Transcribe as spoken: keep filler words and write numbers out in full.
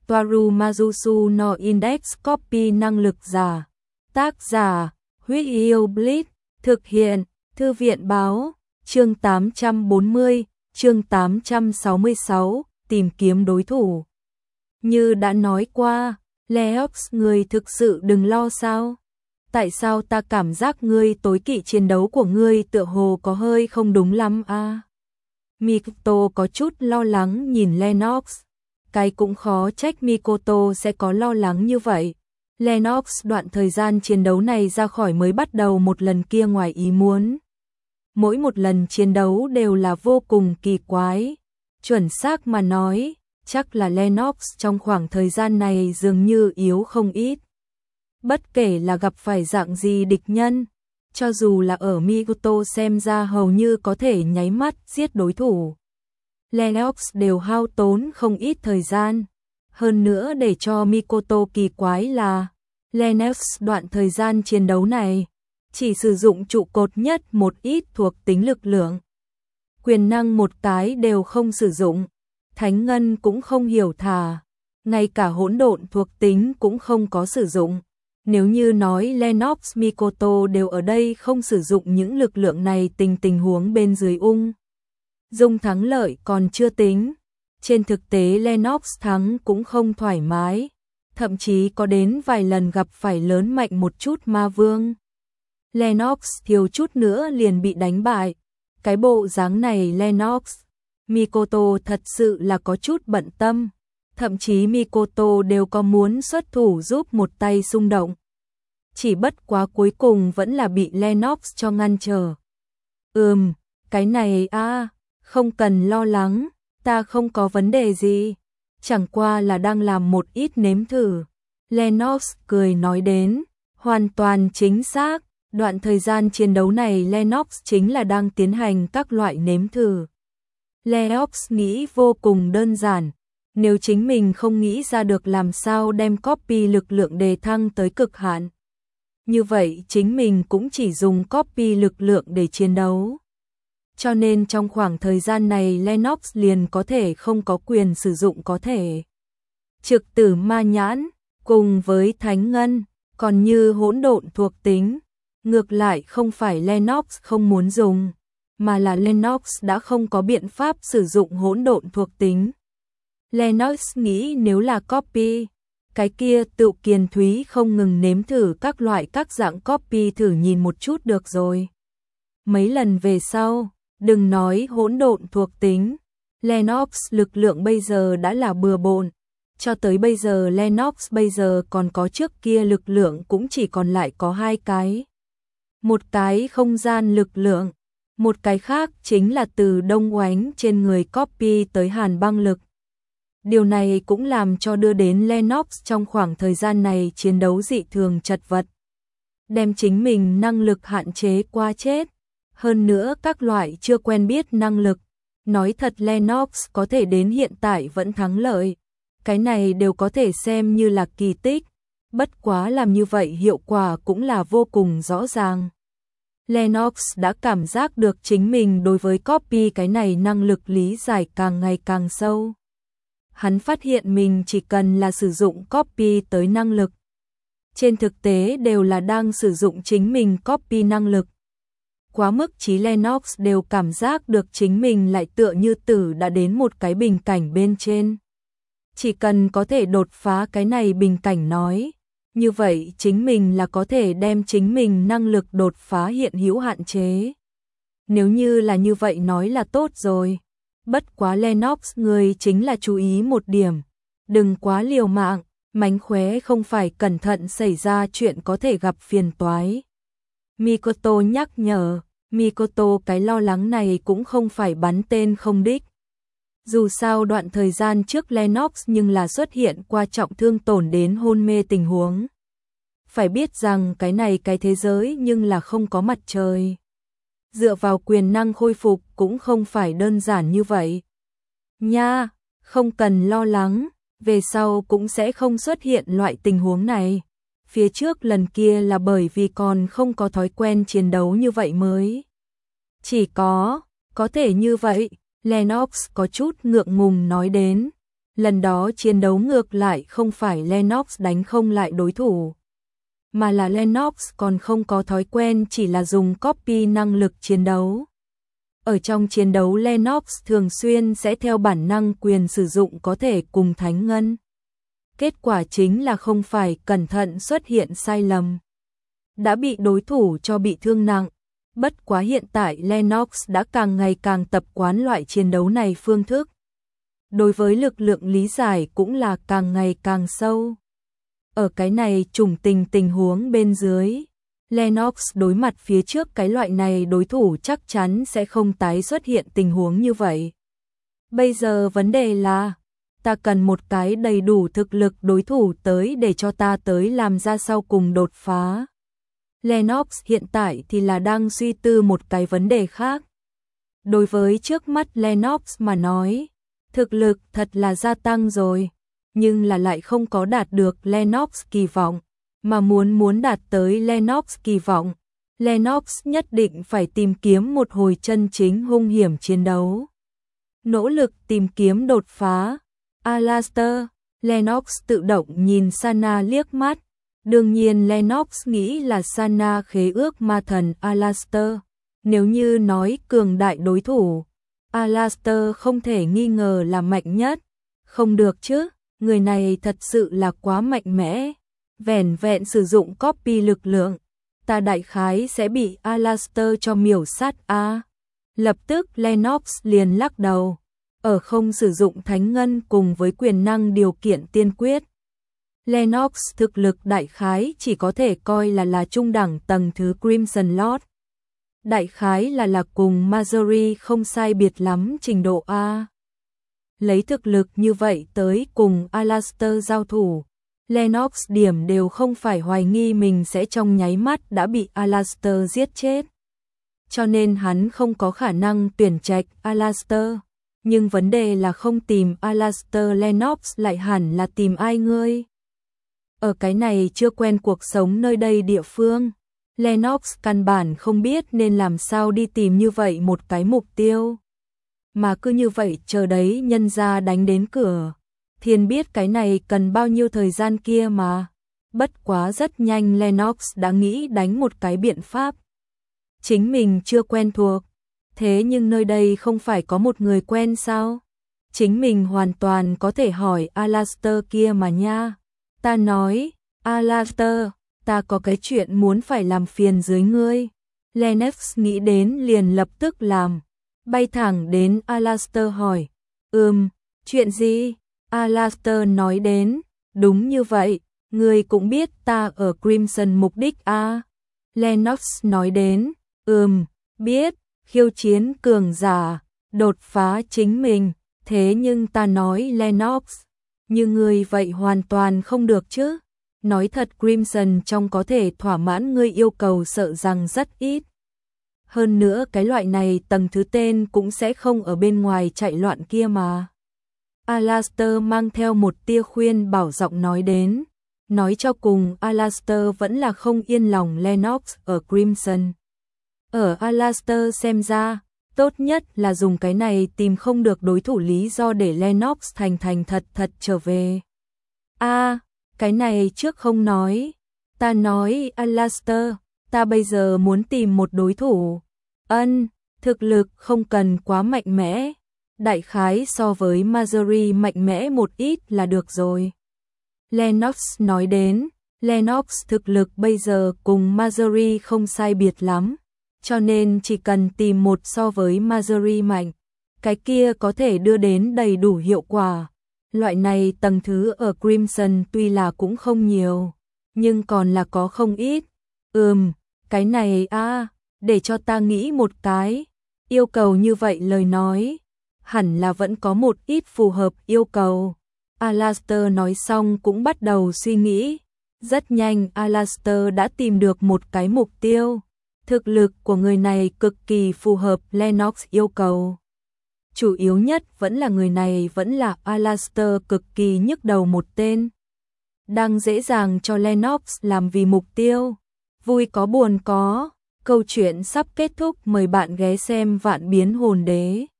Toaru Majusu no Index Copy năng lực giả. Tác giả, Huyết Yêu Blitz, thực hiện, Thư viện báo, chương tám trăm bốn mươi, chương tám trăm sáu mươi sáu, tìm kiếm đối thủ. Như đã nói qua, Leox, người thực sự đừng lo sao? Tại sao ta cảm giác ngươi tối kỵ chiến đấu của ngươi tựa hồ có hơi không đúng lắm a? À? Mikoto có chút lo lắng nhìn Lennox. Cái cũng khó trách Mikoto sẽ có lo lắng như vậy. Lennox đoạn thời gian chiến đấu này ra khỏi mới bắt đầu một lần kia ngoài ý muốn. Mỗi một lần chiến đấu đều là vô cùng kỳ quái. Chuẩn xác mà nói, chắc là Lennox trong khoảng thời gian này dường như yếu không ít. Bất kể là gặp phải dạng gì địch nhân, cho dù là ở Mikoto xem ra hầu như có thể nháy mắt giết đối thủ, Lennox đều hao tốn không ít thời gian. Hơn nữa để cho Mikoto kỳ quái là Lennox đoạn thời gian chiến đấu này chỉ sử dụng trụ cột nhất một ít thuộc tính lực lượng. Quyền năng một cái đều không sử dụng, thánh ngân cũng không hiểu thà, ngay cả hỗn độn thuộc tính cũng không có sử dụng. Nếu như nói Lennox Mikoto đều ở đây không sử dụng những lực lượng này tình tình huống bên dưới ung dung thắng lợi còn chưa tính. Trên thực tế Lennox thắng cũng không thoải mái, thậm chí có đến vài lần gặp phải lớn mạnh một chút ma vương. Lennox thiếu chút nữa liền bị đánh bại. Cái bộ dáng này Lennox, Mikoto thật sự là có chút bận tâm. Thậm chí Mikoto đều có muốn xuất thủ giúp một tay xung động. Chỉ bất quá cuối cùng vẫn là bị Lennox cho ngăn trở. Ừm, cái này a à, không cần lo lắng, ta không có vấn đề gì. Chẳng qua là đang làm một ít nếm thử. Lennox cười nói đến, hoàn toàn chính xác. Đoạn thời gian chiến đấu này Lennox chính là đang tiến hành các loại nếm thử. Lennox nghĩ vô cùng đơn giản. Nếu chính mình không nghĩ ra được làm sao đem copy lực lượng đề thăng tới cực hạn, như vậy chính mình cũng chỉ dùng copy lực lượng để chiến đấu. Cho nên trong khoảng thời gian này Lennox liền có thể không có quyền sử dụng có thể trực tử ma nhãn, cùng với thánh ngân, còn như hỗn độn thuộc tính. Ngược lại không phải Lennox không muốn dùng, mà là Lennox đã không có biện pháp sử dụng hỗn độn thuộc tính. Lennox nghĩ nếu là copy, cái kia tự Kiền Thúy không ngừng nếm thử các loại các dạng copy thử nhìn một chút được rồi. Mấy lần về sau, đừng nói hỗn độn thuộc tính, Lennox lực lượng bây giờ đã là bừa bộn. Cho tới bây giờ Lennox bây giờ còn có trước kia lực lượng cũng chỉ còn lại có hai cái. Một cái không gian lực lượng, một cái khác chính là từ đông oánh trên người copy tới hàn băng lực. Điều này cũng làm cho đưa đến Lennox trong khoảng thời gian này chiến đấu dị thường chật vật. Đem chính mình năng lực hạn chế qua chết. Hơn nữa các loại chưa quen biết năng lực. Nói thật Lennox có thể đến hiện tại vẫn thắng lợi. Cái này đều có thể xem như là kỳ tích. Bất quá làm như vậy hiệu quả cũng là vô cùng rõ ràng. Lennox đã cảm giác được chính mình đối với copy cái này năng lực lý giải càng ngày càng sâu. Hắn phát hiện mình chỉ cần là sử dụng copy tới năng lực. Trên thực tế đều là đang sử dụng chính mình copy năng lực. Quá mức chí Lennox đều cảm giác được chính mình lại tựa như tử đã đến một cái bình cảnh bên trên. Chỉ cần có thể đột phá cái này bình cảnh nói, như vậy chính mình là có thể đem chính mình năng lực đột phá hiện hữu hạn chế. Nếu như là như vậy nói là tốt rồi. Bất quá Lennox người chính là chú ý một điểm. Đừng quá liều mạng, mánh khóe không phải cẩn thận xảy ra chuyện có thể gặp phiền toái. Mikoto nhắc nhở, Mikoto cái lo lắng này cũng không phải bắn tên không đích. Dù sao đoạn thời gian trước Lennox nhưng là xuất hiện qua trọng thương tổn đến hôn mê tình huống. Phải biết rằng cái này cái thế giới nhưng là không có mặt trời. Dựa vào quyền năng khôi phục cũng không phải đơn giản như vậy. Nha, không cần lo lắng, về sau cũng sẽ không xuất hiện loại tình huống này. Phía trước lần kia là bởi vì còn không có thói quen chiến đấu như vậy mới. Chỉ có, có thể như vậy, Lennox có chút ngượng ngùng nói đến. Lần đó chiến đấu ngược lại không phải Lennox đánh không lại đối thủ, mà là Lennox còn không có thói quen chỉ là dùng copy năng lực chiến đấu. Ở trong chiến đấu Lennox thường xuyên sẽ theo bản năng quyền sử dụng có thể cùng Thánh Ngân. Kết quả chính là không phải cẩn thận xuất hiện sai lầm, đã bị đối thủ cho bị thương nặng. Bất quá hiện tại Lennox đã càng ngày càng tập quán loại chiến đấu này phương thức. Đối với lực lượng lý giải cũng là càng ngày càng sâu. Ở cái này trùng tình tình huống bên dưới, Lennox đối mặt phía trước cái loại này đối thủ chắc chắn sẽ không tái xuất hiện tình huống như vậy. Bây giờ vấn đề là, ta cần một cái đầy đủ thực lực đối thủ tới để cho ta tới làm ra sau cùng đột phá. Lennox hiện tại thì là đang suy tư một cái vấn đề khác. Đối với trước mắt Lennox mà nói, thực lực thật là gia tăng rồi, nhưng là lại không có đạt được Lennox kỳ vọng, mà muốn muốn đạt tới Lennox kỳ vọng, Lennox nhất định phải tìm kiếm một hồi chân chính hung hiểm chiến đấu. Nỗ lực tìm kiếm đột phá. Alastor, Lennox tự động nhìn Sana liếc mắt. Đương nhiên Lennox nghĩ là Sana khế ước ma thần Alastor. Nếu như nói cường đại đối thủ, Alastor không thể nghi ngờ là mạnh nhất. Không được chứ, người này thật sự là quá mạnh mẽ. Vẻn vẹn sử dụng copy lực lượng, ta đại khái sẽ bị Alastor cho miểu sát a. Lập tức Lennox liền lắc đầu, ở không sử dụng thánh ngân cùng với quyền năng điều kiện tiên quyết. Lennox thực lực đại khái chỉ có thể coi là là trung đẳng tầng thứ Crimson Lord. Đại khái là là cùng Marjorie không sai biệt lắm trình độ A. Lấy thực lực như vậy tới cùng Alastor giao thủ, Lennox điểm đều không phải hoài nghi mình sẽ trong nháy mắt đã bị Alastor giết chết. Cho nên hắn không có khả năng tuyển trạch Alastor. Nhưng vấn đề là không tìm Alastor, Lennox lại hẳn là tìm ai ngươi? Ở cái này chưa quen cuộc sống nơi đây địa phương, Lennox căn bản không biết nên làm sao đi tìm như vậy một cái mục tiêu. Mà cứ như vậy chờ đấy nhân ra đánh đến cửa. Thiên biết cái này cần bao nhiêu thời gian kia mà. Bất quá rất nhanh Lennox đã nghĩ đánh một cái biện pháp. Chính mình chưa quen thuộc. Thế nhưng nơi đây không phải có một người quen sao? Chính mình hoàn toàn có thể hỏi Alastor kia mà nha. Ta nói, Alastor, ta có cái chuyện muốn phải làm phiền dưới ngươi. Lennox nghĩ đến liền lập tức làm. Bay thẳng đến Alastor hỏi. Ừm, chuyện gì? Alastor nói đến. Đúng như vậy, ngươi cũng biết ta ở Crimson mục đích a. Lennox nói đến. Ừm, biết. Khiêu chiến cường giả, đột phá chính mình, thế nhưng ta nói Lennox, như ngươi vậy hoàn toàn không được chứ. Nói thật Crimson trong có thể thỏa mãn ngươi yêu cầu sợ rằng rất ít. Hơn nữa cái loại này tầng thứ tên cũng sẽ không ở bên ngoài chạy loạn kia mà. Alastor mang theo một tia khuyên bảo giọng nói đến. Nói cho cùng Alastor vẫn là không yên lòng Lennox ở Crimson. Ở Alastor xem ra, tốt nhất là dùng cái này tìm không được đối thủ lý do để Lennox thành thành thật thật trở về. A, à, cái này trước không nói. Ta nói Alastor, ta bây giờ muốn tìm một đối thủ. Ân, thực lực không cần quá mạnh mẽ. Đại khái so với Marjorie mạnh mẽ một ít là được rồi. Lennox nói đến, Lennox thực lực bây giờ cùng Marjorie không sai biệt lắm. Cho nên chỉ cần tìm một so với Marjorie mạnh, cái kia có thể đưa đến đầy đủ hiệu quả. Loại này tầng thứ ở Crimson tuy là cũng không nhiều, nhưng còn là có không ít. Ừm, cái này a, à, để cho ta nghĩ một cái. Yêu cầu như vậy lời nói, hẳn là vẫn có một ít phù hợp yêu cầu. Alastor nói xong cũng bắt đầu suy nghĩ. Rất nhanh Alastor đã tìm được một cái mục tiêu. Thực lực của người này cực kỳ phù hợp Lennox yêu cầu. Chủ yếu nhất vẫn là người này vẫn là Alastor cực kỳ nhức đầu một tên. Đang dễ dàng cho Lennox làm vì mục tiêu. Vui có buồn có. Câu chuyện sắp kết thúc, mời bạn ghé xem Vạn Biến Hồn Đế.